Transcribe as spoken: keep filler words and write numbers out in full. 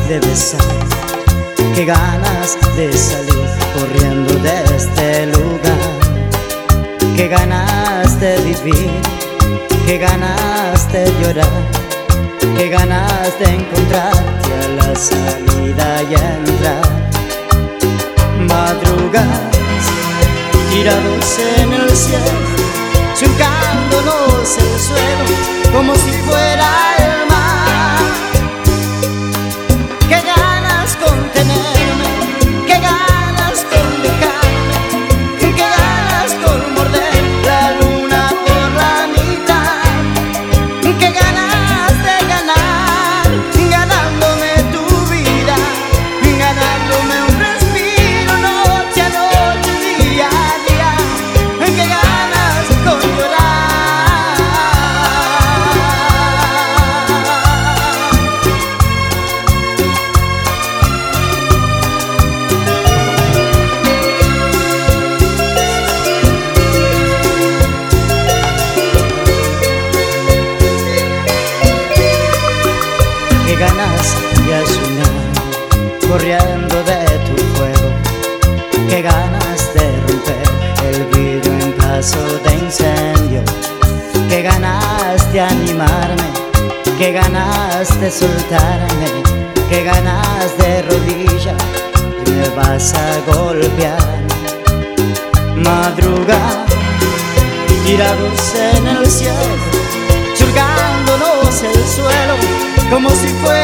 de besar, qué ganas de salir corriendo de este lugar, qué ganas de vivir, qué ganas de llorar, qué ganas de encontrarte a la salida y entrar. Madrugas tirados en el cielo, surcándonos el suelo como si fuera el mar. Qué ganas con tenerme, qué ganas con dejarme, qué ganas con morder la luna por la mitad, qué ganas de ganar, ganándome tu vida, ganándome un respiro noche a noche, día a día, qué ganas con llorar. Qué ganas de soñar corriendo de tu fuego, qué ganas de romper el vidrio en caso de incendio, qué ganas de animarme, qué ganas de soltarme, qué ganas de rodillas me vas a golpear. Madrugar tirados en el cielo, surcándonos el suelo como si fuera